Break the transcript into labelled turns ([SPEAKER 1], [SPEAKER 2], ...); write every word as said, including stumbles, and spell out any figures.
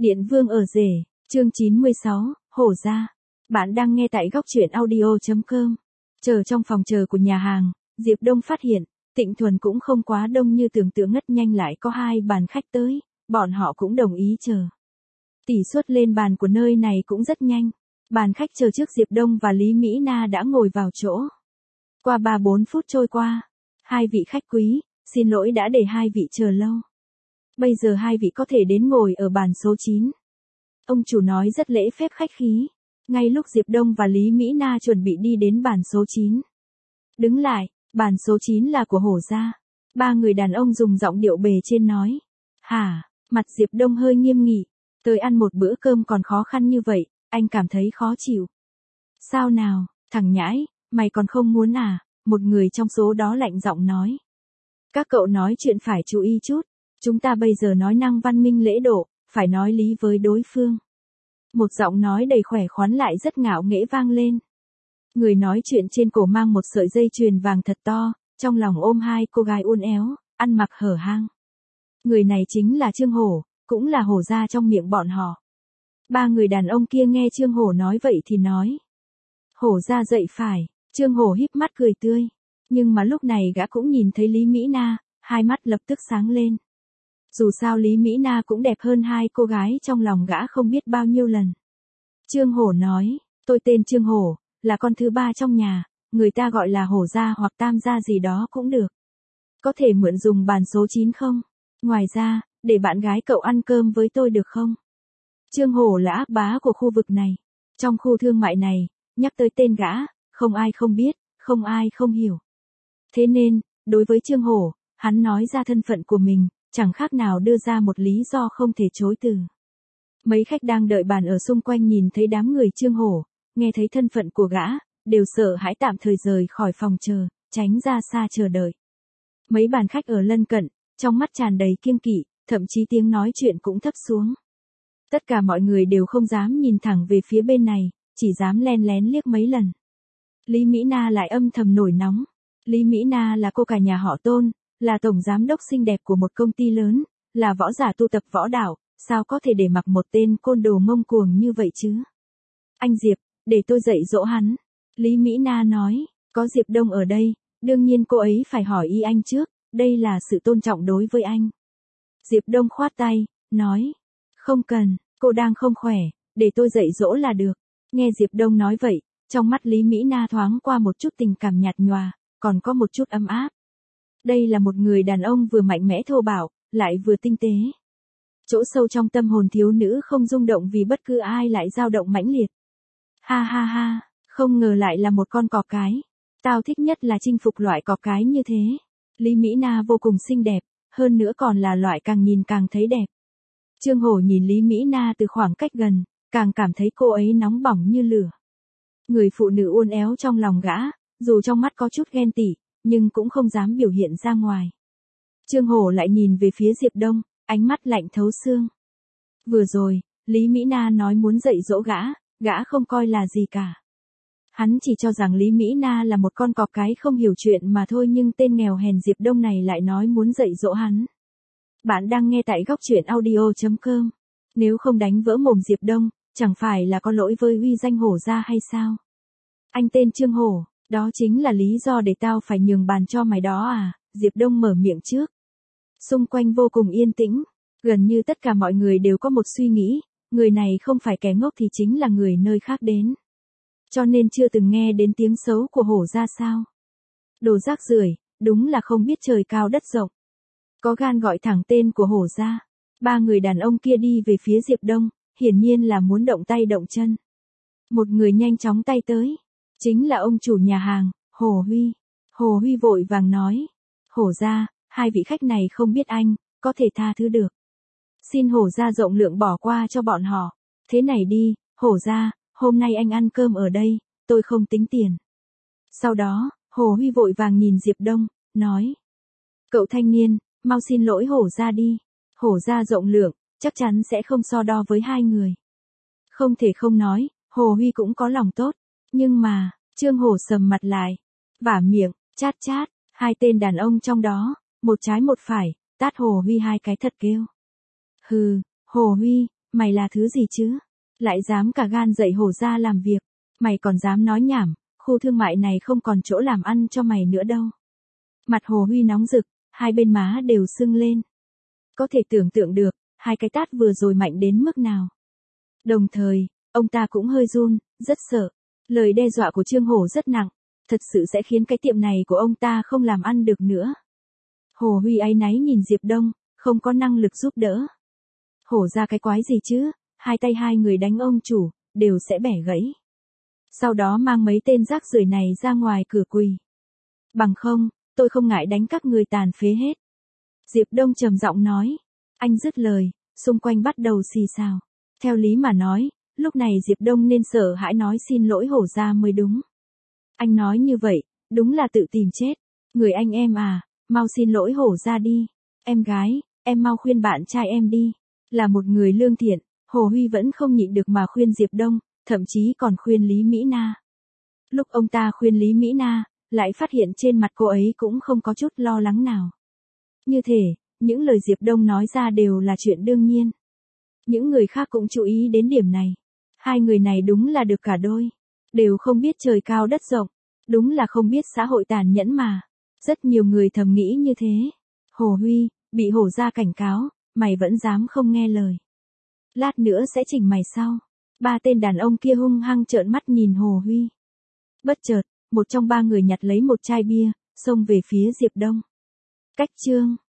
[SPEAKER 1] Điện Vương ở rể, chương chín mươi sáu, Hổ Gia. Bạn đang nghe tại góc truyện audio chấm com. Chờ trong phòng chờ của nhà hàng, Diệp Đông phát hiện, Tịnh Thuần cũng không quá đông như tưởng tượng, ngất nhanh lại có hai bàn khách tới, bọn họ cũng đồng ý chờ. Tỷ suất lên bàn của nơi này cũng rất nhanh. Bàn khách chờ trước Diệp Đông và Lý Mỹ Na đã ngồi vào chỗ. Qua ba bốn phút trôi qua, hai vị khách quý, xin lỗi đã để hai vị chờ lâu. Bây giờ hai vị có thể đến ngồi ở bàn số chín. Ông chủ nói rất lễ phép khách khí. Ngay lúc Diệp Đông và Lý Mỹ Na chuẩn bị đi đến bàn số chín. Đứng lại, bàn số chín là của Hổ Gia. Ba người đàn ông dùng giọng điệu bề trên nói. Hả, mặt Diệp Đông hơi nghiêm nghị. Tới ăn một bữa cơm còn khó khăn như vậy, anh cảm thấy khó chịu. Sao nào, thằng nhãi, mày còn không muốn à? Một người trong số đó lạnh giọng nói. Các cậu nói chuyện phải chú ý chút. Chúng ta bây giờ nói năng văn minh lễ độ, phải nói lý với đối phương. Một giọng nói đầy khỏe khoắn lại rất ngạo nghễ vang lên. Người nói chuyện trên cổ mang một sợi dây chuyền vàng thật to, trong lòng ôm hai cô gái uốn éo, ăn mặc hở hang. Người này chính là Trương Hổ, cũng là Hổ Gia trong miệng bọn họ. Ba người đàn ông kia nghe Trương Hổ nói vậy thì nói. Hổ Gia dậy phải, Trương Hổ híp mắt cười tươi. Nhưng mà lúc này gã cũng nhìn thấy Lý Mỹ Na, hai mắt lập tức sáng lên. Dù sao Lý Mỹ Na cũng đẹp hơn hai cô gái trong lòng gã không biết bao nhiêu lần. Trương Hổ nói, tôi tên Trương Hổ, là con thứ ba trong nhà, người ta gọi là Hổ Gia hoặc Tam Gia gì đó cũng được. Có thể mượn dùng bàn số chín không? Ngoài ra, để bạn gái cậu ăn cơm với tôi được không? Trương Hổ là ác bá của khu vực này. Trong khu thương mại này, nhắc tới tên gã, không ai không biết, không ai không hiểu. Thế nên, đối với Trương Hổ, hắn nói ra thân phận của mình, chẳng khác nào đưa ra một lý do không thể chối từ. Mấy khách đang đợi bàn ở xung quanh nhìn thấy đám người Trương Hổ, nghe thấy thân phận của gã, đều sợ hãi tạm thời rời khỏi phòng chờ, tránh ra xa chờ đợi. Mấy bàn khách ở lân cận, trong mắt tràn đầy kiêng kỵ, thậm chí tiếng nói chuyện cũng thấp xuống. Tất cả mọi người đều không dám nhìn thẳng về phía bên này, chỉ dám len lén liếc mấy lần. Lý Mỹ Na lại âm thầm nổi nóng. Lý Mỹ Na là cô cả nhà họ Tôn, là tổng giám đốc xinh đẹp của một công ty lớn, là võ giả tu tập võ đạo, sao có thể để mặc một tên côn đồ ngông cuồng như vậy chứ? Anh Diệp, để tôi dạy dỗ hắn. Lý Mỹ Na nói, có Diệp Đông ở đây, đương nhiên cô ấy phải hỏi ý anh trước, đây là sự tôn trọng đối với anh. Diệp Đông khoát tay, nói, không cần, cô đang không khỏe, để tôi dạy dỗ là được. Nghe Diệp Đông nói vậy, trong mắt Lý Mỹ Na thoáng qua một chút tình cảm nhạt nhòa, còn có một chút ấm áp. Đây là một người đàn ông vừa mạnh mẽ thô bạo, lại vừa tinh tế. Chỗ sâu trong tâm hồn thiếu nữ không rung động vì bất cứ ai lại dao động mãnh liệt. Ha ha ha, không ngờ lại là một con cọp cái. Tao thích nhất là chinh phục loại cọp cái như thế. Lý Mỹ Na vô cùng xinh đẹp, hơn nữa còn là loại càng nhìn càng thấy đẹp. Trương Hổ nhìn Lý Mỹ Na từ khoảng cách gần, càng cảm thấy cô ấy nóng bỏng như lửa. Người phụ nữ uốn éo trong lòng gã, dù trong mắt có chút ghen tị, nhưng cũng không dám biểu hiện ra ngoài. Trương Hổ lại nhìn về phía Diệp Đông, ánh mắt lạnh thấu xương. Vừa rồi, Lý Mỹ Na nói muốn dạy dỗ gã, gã không coi là gì cả. Hắn chỉ cho rằng Lý Mỹ Na là một con cọp cái không hiểu chuyện mà thôi, nhưng tên nghèo hèn Diệp Đông này lại nói muốn dạy dỗ hắn. Bạn đang nghe tại góc truyện audio chấm com. Nếu không đánh vỡ mồm Diệp Đông, chẳng phải là có lỗi với uy danh Hổ Gia hay sao? Anh tên Trương Hổ, đó chính là lý do để tao phải nhường bàn cho mày đó à? Diệp Đông mở miệng trước. Xung quanh vô cùng yên tĩnh, gần như tất cả mọi người đều có một suy nghĩ, người này không phải kẻ ngốc thì chính là người nơi khác đến. Cho nên chưa từng nghe đến tiếng xấu của Hổ Gia sao? Đồ rác rưởi, đúng là không biết trời cao đất rộng. Có gan gọi thẳng tên của Hổ Gia. Ba người đàn ông kia đi về phía Diệp Đông, hiển nhiên là muốn động tay động chân. Một người nhanh chóng tay tới, chính là ông chủ nhà hàng, Hồ Huy. Hồ Huy vội vàng nói, Hổ Gia, hai vị khách này không biết anh, có thể tha thứ được. Xin Hổ Gia rộng lượng bỏ qua cho bọn họ. Thế này đi, Hổ Gia, hôm nay anh ăn cơm ở đây, tôi không tính tiền. Sau đó, Hồ Huy vội vàng nhìn Diệp Đông, nói. Cậu thanh niên, mau xin lỗi Hổ Gia đi. Hổ Gia rộng lượng, chắc chắn sẽ không so đo với hai người. Không thể không nói, Hồ Huy cũng có lòng tốt. Nhưng mà, Trương Hổ sầm mặt lại, vả miệng, chát chát, hai tên đàn ông trong đó, một trái một phải, tát Hồ Huy hai cái thật kêu. Hừ, Hồ Huy, mày là thứ gì chứ? Lại dám cả gan dậy Hổ ra làm việc, mày còn dám nói nhảm, khu thương mại này không còn chỗ làm ăn cho mày nữa đâu. Mặt Hồ Huy nóng rực, hai bên má đều sưng lên. Có thể tưởng tượng được, hai cái tát vừa rồi mạnh đến mức nào. Đồng thời, ông ta cũng hơi run, rất sợ. Lời đe dọa của Trương Hổ rất nặng, thật sự sẽ khiến cái tiệm này của ông ta không làm ăn được nữa. Hồ Huy áy náy nhìn Diệp Đông, không có năng lực giúp đỡ. Hổ ra cái quái gì chứ, hai tay hai người đánh ông chủ, đều sẽ bẻ gãy. Sau đó mang mấy tên rác rưởi này ra ngoài cửa quỳ. Bằng không, tôi không ngại đánh các người tàn phế hết. Diệp Đông trầm giọng nói. Anh dứt lời, xung quanh bắt đầu xì xào. Theo lý mà nói, lúc này Diệp Đông nên sợ hãi nói xin lỗi Hổ ra mới đúng. Anh nói như vậy, đúng là tự tìm chết. Người anh em à, mau xin lỗi Hổ ra đi. Em gái, em mau khuyên bạn trai em đi. Là một người lương thiện, Hồ Huy vẫn không nhịn được mà khuyên Diệp Đông, thậm chí còn khuyên Lý Mỹ Na. Lúc ông ta khuyên Lý Mỹ Na, lại phát hiện trên mặt cô ấy cũng không có chút lo lắng nào. Như thể, những lời Diệp Đông nói ra đều là chuyện đương nhiên. Những người khác cũng chú ý đến điểm này. Hai người này đúng là được cả đôi. Đều không biết trời cao đất rộng. Đúng là không biết xã hội tàn nhẫn mà. Rất nhiều người thầm nghĩ như thế. Hồ Huy, bị Hổ ra cảnh cáo, mày vẫn dám không nghe lời. Lát nữa sẽ chỉnh mày sau. Ba tên đàn ông kia hung hăng trợn mắt nhìn Hồ Huy. Bất chợt, một trong ba người nhặt lấy một chai bia, xông về phía Diệp Đông. Cách chương